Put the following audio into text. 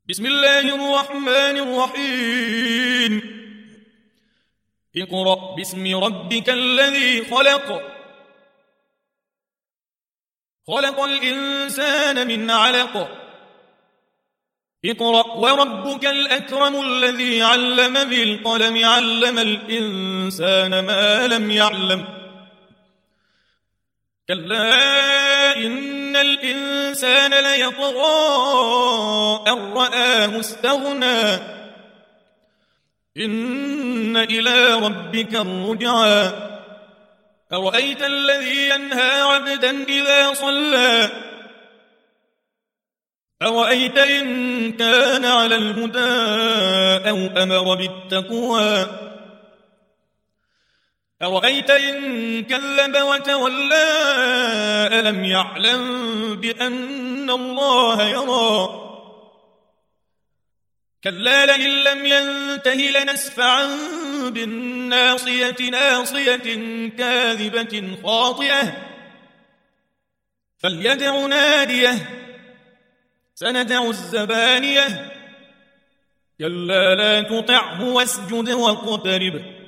بسم الله الرحمن الرحيم. اقرأ باسم ربك الذي خلق الإنسان من علق. اقرأ وربك الأكرم الذي علم بالقلم علم الإنسان ما لم يعلم. كلا إن الإنسان ليطغى أن رآه استغنى إن إلى ربك الرجعى. أرأيت الذي ينهى عبدا إذا صلى أرأيت إن كان على الهدى أو أمر بالتقوى أرأيت إن كذب وتولى ألم يعلم بأن الله يرى. كلا لئن لم ينته لنسفعا بالناصية ناصية كاذبة خاطئة فليدع ناديه سندع الزبانية. كلا لا تطعه واسجد واقترب